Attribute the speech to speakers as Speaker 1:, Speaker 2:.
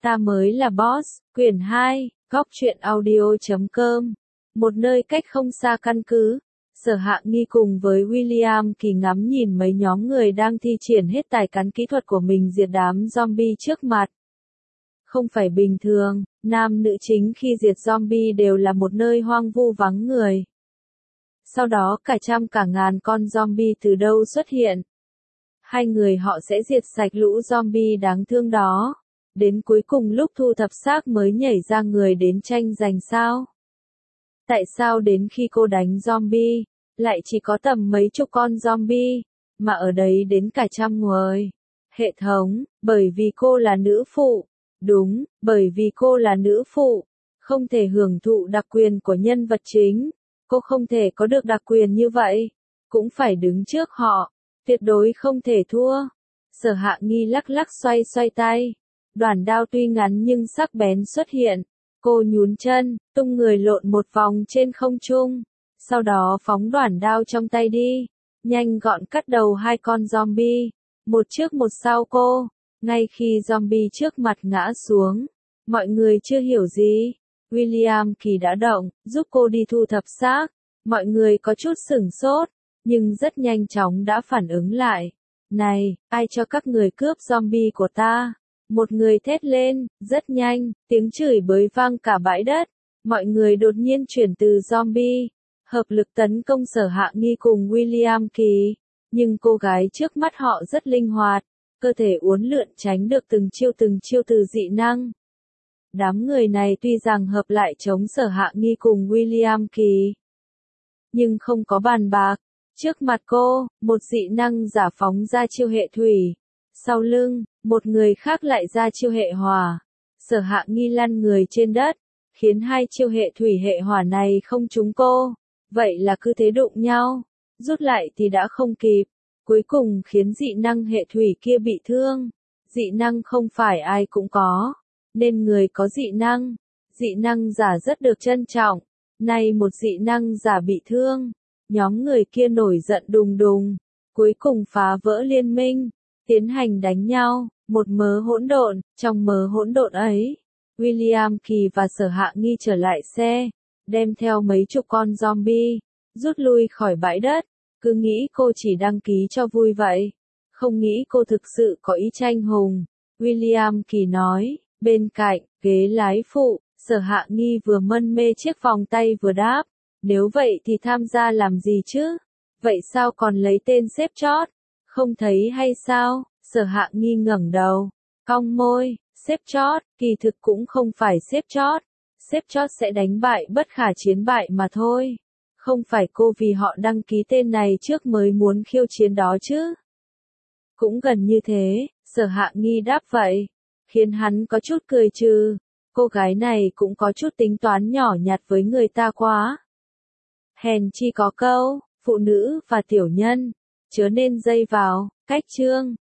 Speaker 1: Ta mới là boss, quyển 2, góc truyện audio.com. Một nơi cách không xa căn cứ, Sở Hạ Nghi cùng với William Kỳ ngắm nhìn mấy nhóm người đang thi triển hết tài cán kỹ thuật của mình diệt đám zombie trước mặt. Không phải bình thường, nam nữ chính khi diệt zombie đều là một nơi hoang vu vắng người. Sau đó cả trăm cả ngàn con zombie từ đâu xuất hiện. Hai người họ sẽ diệt sạch lũ zombie đáng thương đó. Đến cuối cùng lúc thu thập xác mới nhảy ra người đến tranh giành sao? Tại sao đến khi cô đánh zombie, lại chỉ có tầm mấy chục con zombie, mà ở đấy đến cả trăm người? Hệ thống, bởi vì cô là nữ phụ. Đúng, bởi vì cô là nữ phụ. Không thể hưởng thụ đặc quyền của nhân vật chính. Cô không thể có được đặc quyền như vậy. Cũng phải đứng trước họ. Tuyệt đối không thể thua. Sở Hạ Nghi lắc lắc xoay xoay tay. Đoản đao tuy ngắn nhưng sắc bén xuất hiện. Cô nhún chân, tung người lộn một vòng trên không trung. Sau đó phóng đoản đao trong tay đi. Nhanh gọn cắt đầu hai con zombie. Một trước một sau cô. Ngay khi zombie trước mặt ngã xuống. Mọi người chưa hiểu gì. William Kỳ đã động, giúp cô đi thu thập xác. Mọi người có chút sửng sốt. Nhưng rất nhanh chóng đã phản ứng lại. Này, ai cho các người cướp zombie của ta? Một người thét lên, rất nhanh, tiếng chửi bới vang cả bãi đất. Mọi người đột nhiên chuyển từ zombie, hợp lực tấn công Sở Hạ Nghi cùng William Kỳ. Nhưng cô gái trước mắt họ rất linh hoạt, cơ thể uốn lượn tránh được từng chiêu từ dị năng. Đám người này tuy rằng hợp lại chống Sở Hạ Nghi cùng William Kỳ, nhưng không có bàn bạc. Trước mặt cô, một dị năng giả phóng ra chiêu hệ thủy. Sau lưng, một người khác lại ra chiêu hệ hỏa. Sở Hạ Nghi lăn người trên đất, khiến hai chiêu hệ thủy hệ hỏa này không trúng cô. Vậy là cứ thế đụng nhau. Rút lại thì đã không kịp. Cuối cùng khiến dị năng hệ thủy kia bị thương. Dị năng không phải ai cũng có. Nên người có dị năng giả rất được trân trọng. Nay một dị năng giả bị thương. Nhóm người kia nổi giận đùng đùng. Cuối cùng phá vỡ liên minh. Tiến hành đánh nhau, một mớ hỗn độn, trong mớ hỗn độn ấy, William Kỳ và Sở Hạ Nghi trở lại xe, đem theo mấy chục con zombie, rút lui khỏi bãi đất, cứ nghĩ cô chỉ đăng ký cho vui vậy, không nghĩ cô thực sự có ý tranh hùng. William Kỳ nói, bên cạnh, ghế lái phụ, Sở Hạ Nghi vừa mân mê chiếc vòng tay vừa đáp, nếu vậy thì tham gia làm gì chứ? Vậy sao còn lấy tên xếp chót? Không thấy hay sao? Sở Hạ Nghi ngẩng đầu, cong môi, xếp chót, kỳ thực cũng không phải xếp chót. Xếp chót sẽ đánh bại bất khả chiến bại mà thôi. Không phải cô vì họ đăng ký tên này trước mới muốn khiêu chiến đó chứ? Cũng gần như thế, Sở Hạ Nghi đáp vậy, khiến hắn có chút cười trừ. Cô gái này cũng có chút tính toán nhỏ nhặt với người ta quá. Hèn chi có câu, phụ nữ và tiểu nhân, chớ nên dây vào. Cách chương